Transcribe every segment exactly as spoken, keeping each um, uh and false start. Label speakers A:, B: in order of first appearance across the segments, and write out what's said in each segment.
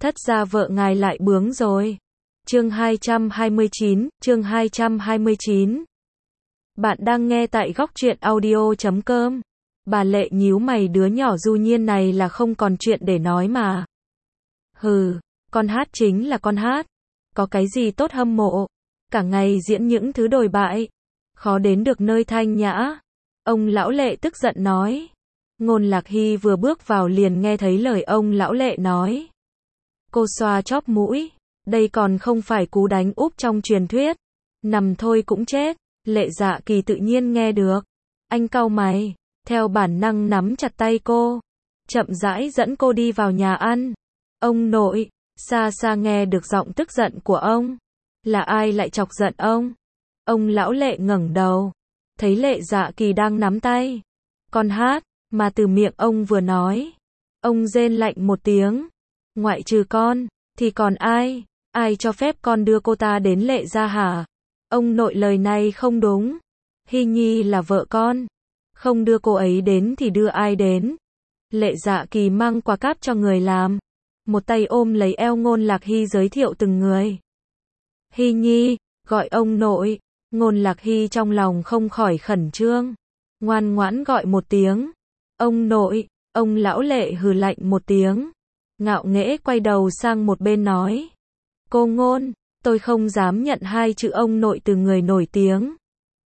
A: Thất gia vợ ngài lại bướng rồi. Chương hai trăm hai mươi chín, chương hai trăm hai mươi chín. Bạn đang nghe tại góc truyện audio chấm com. Bà Lệ nhíu mày, đứa nhỏ Du Nhiên này là không còn chuyện để nói mà. Hừ, con hát chính là con hát. Có cái gì tốt hâm mộ. Cả ngày diễn những thứ đồi bại. Khó đến được nơi thanh nhã. Ông lão Lệ tức giận nói. Ngôn Lạc Hy vừa bước vào liền nghe thấy lời ông lão Lệ nói. Cô xoa chóp mũi. Đây còn không phải cú đánh úp trong truyền thuyết. Nằm thôi cũng chết. Lệ Dạ Kỳ tự nhiên nghe được. Anh cau mày. Theo bản năng nắm chặt tay cô. Chậm rãi dẫn cô đi vào nhà ăn. Ông nội. Xa xa nghe được giọng tức giận của ông. Là ai lại chọc giận ông? Ông lão Lệ ngẩng đầu. Thấy Lệ Dạ Kỳ đang nắm tay. Con hát. Mà từ miệng ông vừa nói. Ông rên lạnh một tiếng. Ngoại trừ con. Thì còn ai? Ai cho phép con đưa cô ta đến Lệ gia hả? Ông nội, lời này không đúng. Hy Nhi là vợ con. Không đưa cô ấy đến thì đưa ai đến? Lệ Dạ Kỳ mang quà cáp cho người làm. Một tay ôm lấy eo Ngôn Lạc Hy giới thiệu từng người. Hy Nhi, gọi ông nội. Ngôn Lạc Hy trong lòng không khỏi khẩn trương. Ngoan ngoãn gọi một tiếng. Ông nội. Ông lão Lệ hừ lạnh một tiếng. Ngạo nghễ quay đầu sang một bên nói. Cô Ngôn, tôi không dám nhận hai chữ ông nội từ người nổi tiếng.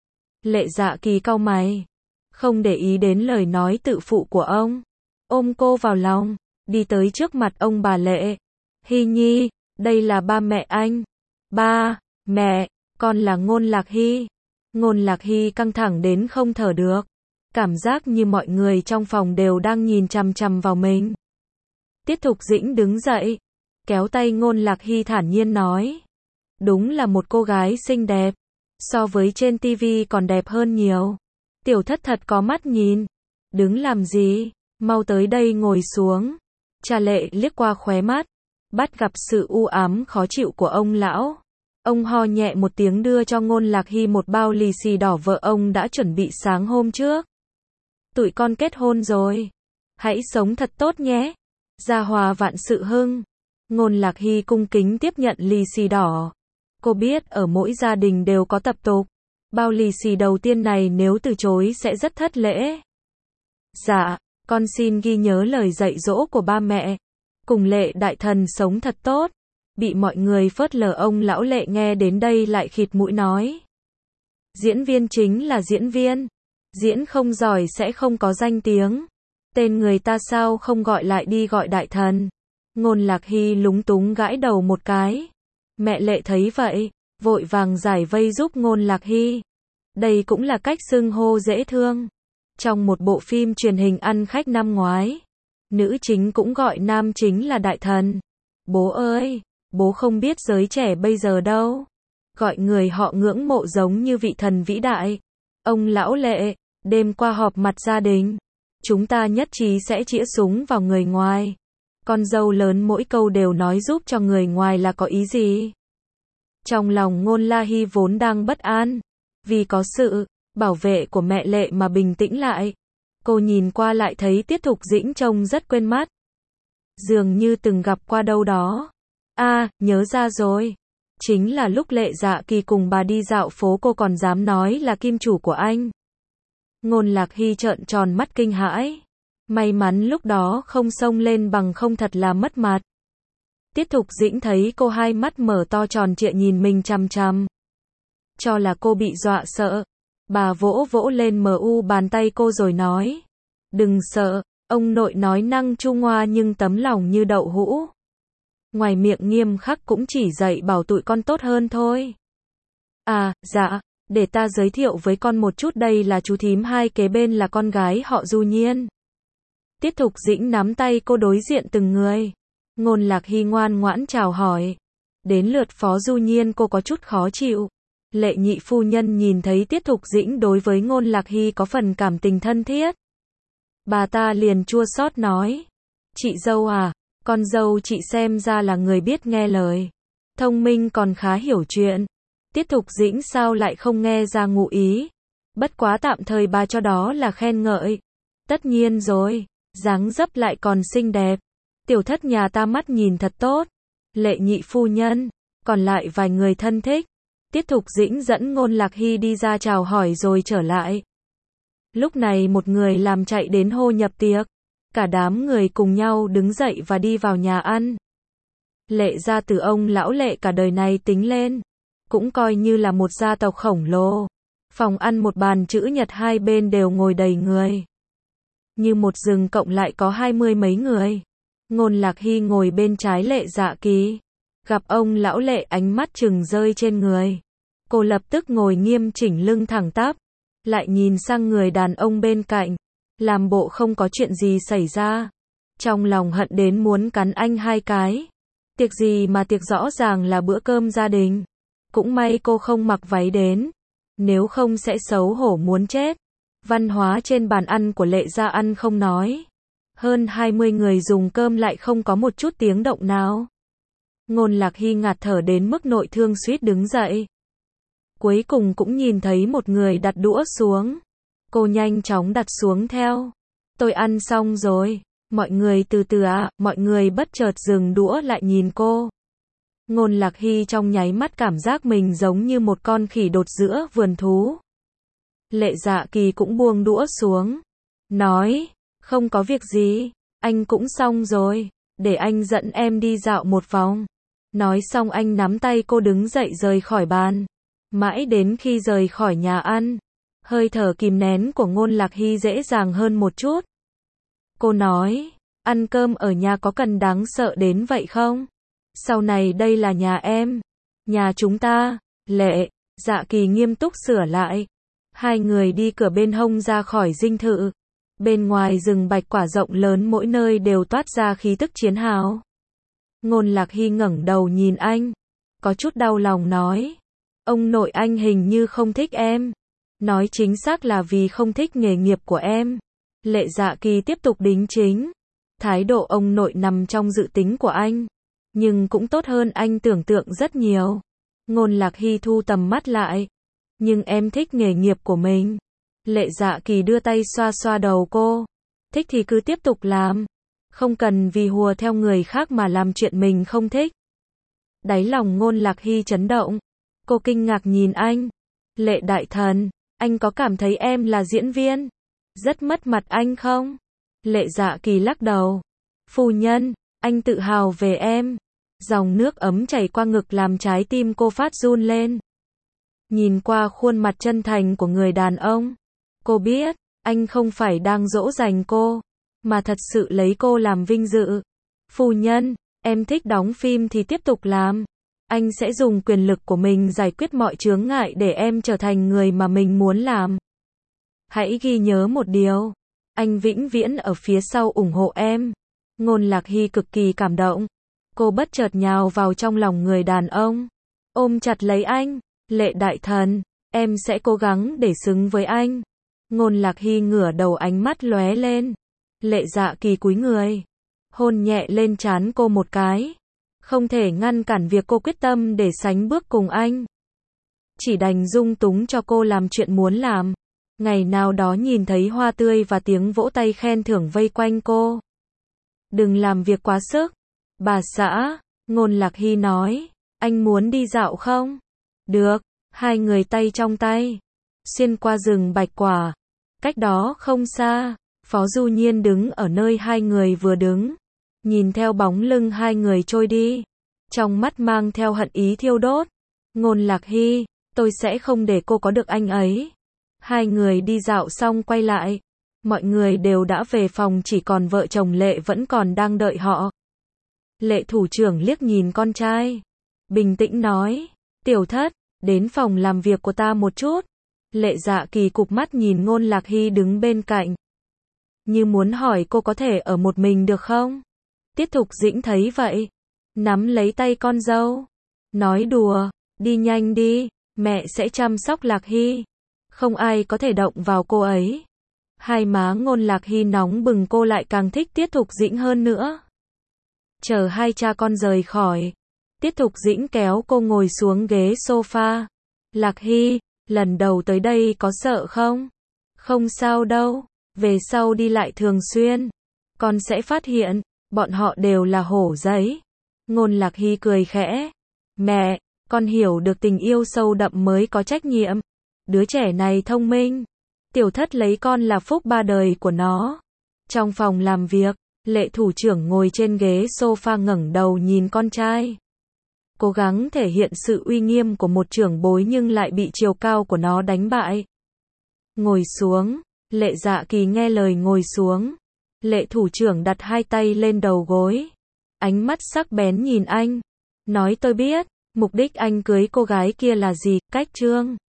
A: Lệ Dạ Kỳ cau mày. Không để ý đến lời nói tự phụ của ông. Ôm cô vào lòng. Đi tới trước mặt ông bà Lệ. Hy Nhi, đây là ba mẹ anh. Ba, mẹ, con là Ngôn Lạc Hy. Ngôn Lạc Hy căng thẳng đến không thở được. Cảm giác như mọi người trong phòng đều đang nhìn chằm chằm vào mình. Tiết Thục Dĩnh đứng dậy. Kéo tay Ngôn Lạc Hy thản nhiên nói. Đúng là một cô gái xinh đẹp. So với trên tivi còn đẹp hơn nhiều. Tiểu thất thật có mắt nhìn. Đứng làm gì? Mau tới đây ngồi xuống. Cha Lệ liếc qua khóe mắt. Bắt gặp sự u ám khó chịu của ông lão. Ông ho nhẹ một tiếng đưa cho Ngôn Lạc Hy một bao lì xì đỏ vợ ông đã chuẩn bị sáng hôm trước. Tụi con kết hôn rồi. Hãy sống thật tốt nhé. Gia hòa vạn sự hưng. Ngôn Lạc Hy cung kính tiếp nhận lì xì đỏ. Cô biết ở mỗi gia đình đều có tập tục. Bao lì xì đầu tiên này nếu từ chối sẽ rất thất lễ. Dạ, con xin ghi nhớ lời dạy dỗ của ba mẹ. Cùng Lệ đại thần sống thật tốt. Bị mọi người phớt lờ, ông lão Lệ nghe đến đây lại khịt mũi nói. Diễn viên chính là diễn viên. Diễn không giỏi sẽ không có danh tiếng. Tên người ta sao không gọi lại đi gọi đại thần. Ngôn Lạc Hy lúng túng gãi đầu một cái. Mẹ Lệ thấy vậy, vội vàng giải vây giúp Ngôn Lạc Hy. Đây cũng là cách xưng hô dễ thương. Trong một bộ phim truyền hình ăn khách năm ngoái, nữ chính cũng gọi nam chính là đại thần. Bố ơi, bố không biết giới trẻ bây giờ đâu. Gọi người họ ngưỡng mộ giống như vị thần vĩ đại. Ông lão Lệ, đêm qua họp mặt gia đình. Chúng ta nhất trí sẽ chĩa súng vào người ngoài. Con dâu lớn mỗi câu đều nói giúp cho người ngoài là có ý gì? Trong lòng Ngôn Lạc Hy vốn đang bất an. Vì có sự bảo vệ của mẹ Lệ mà bình tĩnh lại. Cô nhìn qua lại thấy Tiết Thục Dĩnh trông rất quen mắt. Dường như từng gặp qua đâu đó. À, nhớ ra rồi. Chính là lúc Lệ Dạ Kỳ cùng bà đi dạo phố cô còn dám nói là kim chủ của anh. Ngôn Lạc Hy trợn tròn mắt kinh hãi. May mắn lúc đó không xông lên, bằng không thật là mất mặt. Tiết Thục Dĩnh thấy cô hai mắt mở to tròn trịa nhìn mình chằm chằm. Cho là cô bị dọa sợ. Bà vỗ vỗ lên mờ u bàn tay cô rồi nói. Đừng sợ, ông nội nói năng chu ngoa nhưng tấm lòng như đậu hũ. Ngoài miệng nghiêm khắc cũng chỉ dạy bảo tụi con tốt hơn thôi. À, dạ, để ta giới thiệu với con một chút, đây là chú thím hai kế bên là con gái họ Du Nhiên. Tiết Thục Dĩnh nắm tay cô đối diện từng người. Ngôn Lạc Hy ngoan ngoãn chào hỏi. Đến lượt Phó Du Nhiên cô có chút khó chịu. Lệ nhị phu nhân nhìn thấy Tiết Thục Dĩnh đối với Ngôn Lạc Hy có phần cảm tình thân thiết. Bà ta liền chua xót nói. Chị dâu à, con dâu chị xem ra là người biết nghe lời. Thông minh còn khá hiểu chuyện. Tiết Thục Dĩnh sao lại không nghe ra ngụ ý. Bất quá tạm thời bà cho đó là khen ngợi. Tất nhiên rồi, dáng dấp lại còn xinh đẹp. Tiểu thất nhà ta mắt nhìn thật tốt. Lệ nhị phu nhân, còn lại vài người thân thích. Tiết Thục Dĩnh dẫn Ngôn Lạc Hy đi ra chào hỏi rồi trở lại. Lúc này một người làm chạy đến hô nhập tiệc. Cả đám người cùng nhau đứng dậy và đi vào nhà ăn. Lệ gia từ ông lão Lệ cả đời này tính lên, cũng coi như là một gia tộc khổng lồ. Phòng ăn một bàn chữ nhật hai bên đều ngồi đầy người. Như một rừng cộng lại có hai mươi mấy người. Ngôn Lạc Hy ngồi bên trái Lệ Dạ Kỳ. Gặp ông lão Lệ ánh mắt chừng rơi trên người. Cô lập tức ngồi nghiêm chỉnh lưng thẳng tắp. Lại nhìn sang người đàn ông bên cạnh. Làm bộ không có chuyện gì xảy ra. Trong lòng hận đến muốn cắn anh hai cái. Tiệc gì mà tiệc, rõ ràng là bữa cơm gia đình. Cũng may cô không mặc váy đến. Nếu không sẽ xấu hổ muốn chết. Văn hóa trên bàn ăn của Lệ gia ăn không nói. Hơn hai mươi người dùng cơm lại không có một chút tiếng động nào. Ngôn Lạc Hy ngạt thở đến mức nội thương suýt đứng dậy. Cuối cùng cũng nhìn thấy một người đặt đũa xuống. Cô nhanh chóng đặt xuống theo. Tôi ăn xong rồi. Mọi người từ từ ạ, mọi người bất chợt dừng đũa lại nhìn cô. Ngôn Lạc Hy trong nháy mắt cảm giác mình giống như một con khỉ đột giữa vườn thú. Lệ Dạ Kỳ cũng buông đũa xuống. Nói, không có việc gì, anh cũng xong rồi, để anh dẫn em đi dạo một vòng. Nói xong anh nắm tay cô đứng dậy rời khỏi bàn. Mãi đến khi rời khỏi nhà ăn, hơi thở kìm nén của Ngôn Lạc Hy dễ dàng hơn một chút. Cô nói, ăn cơm ở nhà có cần đáng sợ đến vậy không? Sau này đây là nhà em, nhà chúng ta. Lệ Dạ Kỳ nghiêm túc sửa lại. Hai người đi cửa bên hông ra khỏi dinh thự. Bên ngoài rừng bạch quả rộng lớn mỗi nơi đều toát ra khí tức chiến hào. Ngôn Lạc Hy ngẩng đầu nhìn anh, có chút đau lòng nói, ông nội anh hình như không thích em. Nói chính xác là vì không thích nghề nghiệp của em. Lệ Dạ Kỳ tiếp tục đính chính. Thái độ ông nội nằm trong dự tính của anh, nhưng cũng tốt hơn anh tưởng tượng rất nhiều. Ngôn Lạc Hy thu tầm mắt lại. Nhưng em thích nghề nghiệp của mình. Lệ Dạ Kỳ đưa tay xoa xoa đầu cô. Thích thì cứ tiếp tục làm. Không cần vì hùa theo người khác mà làm chuyện mình không thích. Đáy lòng Ngôn Lạc Hy chấn động. Cô kinh ngạc nhìn anh. Lệ đại thần, anh có cảm thấy em là diễn viên rất mất mặt anh không? Lệ Dạ Kỳ lắc đầu. Phu nhân, anh tự hào về em. Dòng nước ấm chảy qua ngực làm trái tim cô phát run lên. Nhìn qua khuôn mặt chân thành của người đàn ông, cô biết, anh không phải đang dỗ dành cô, mà thật sự lấy cô làm vinh dự. Phu nhân, em thích đóng phim thì tiếp tục làm. Anh sẽ dùng quyền lực của mình giải quyết mọi chướng ngại để em trở thành người mà mình muốn làm. Hãy ghi nhớ một điều, anh vĩnh viễn ở phía sau ủng hộ em. Ngôn Lạc Hy cực kỳ cảm động. Cô bất chợt nhào vào trong lòng người đàn ông, ôm chặt lấy anh. Lệ đại thần, em sẽ cố gắng để xứng với anh. Ngôn Lạc Hy ngửa đầu ánh mắt lóe lên. Lệ Dạ Kỳ cúi người, hôn nhẹ lên trán cô một cái. Không thể ngăn cản việc cô quyết tâm để sánh bước cùng anh. Chỉ đành dung túng cho cô làm chuyện muốn làm. Ngày nào đó nhìn thấy hoa tươi và tiếng vỗ tay khen thưởng vây quanh cô. Đừng làm việc quá sức. Bà xã, Ngôn Lạc Hy nói, anh muốn đi dạo không? Được, hai người tay trong tay, xuyên qua rừng bạch quả. Cách đó không xa, Phó Du Nhiên đứng ở nơi hai người vừa đứng, nhìn theo bóng lưng hai người trôi đi, trong mắt mang theo hận ý thiêu đốt. Ngôn Lạc Hy, tôi sẽ không để cô có được anh ấy. Hai người đi dạo xong quay lại, mọi người đều đã về phòng, chỉ còn vợ chồng Lệ vẫn còn đang đợi họ. Lệ thủ trưởng liếc nhìn con trai, bình tĩnh nói, tiểu thất, đến phòng làm việc của ta một chút. Lệ Dạ Kỳ cụp mắt nhìn Ngôn Lạc Hy đứng bên cạnh, như muốn hỏi cô có thể ở một mình được không? Tiết Thục Dĩnh thấy vậy, nắm lấy tay con dâu, nói đùa, đi nhanh đi, mẹ sẽ chăm sóc Lạc Hy. Không ai có thể động vào cô ấy. Hai má Ngôn Lạc Hy nóng bừng, cô lại càng thích Tiết Thục Dĩnh hơn nữa. Chờ hai cha con rời khỏi, Tiết Thục Dĩnh kéo cô ngồi xuống ghế sofa. Lạc Hy, lần đầu tới đây có sợ không? Không sao đâu, về sau đi lại thường xuyên, con sẽ phát hiện, Bọn họ đều là hổ giấy. Ngôn Lạc Hy cười khẽ. Mẹ, con hiểu được tình yêu sâu đậm mới có trách nhiệm. Đứa trẻ này thông minh. Tiểu thất lấy con là phúc ba đời của nó. Trong phòng làm việc, Lệ thủ trưởng ngồi trên ghế sofa ngẩng đầu nhìn con trai. Cố gắng thể hiện sự uy nghiêm của một trưởng bối nhưng lại bị chiều cao của nó đánh bại. Ngồi xuống. Lệ Dạ Kỳ nghe lời ngồi xuống. Lệ thủ trưởng đặt hai tay lên đầu gối. Ánh mắt sắc bén nhìn anh. Nói tôi biết, mục đích anh cưới cô gái kia là gì, cách trương.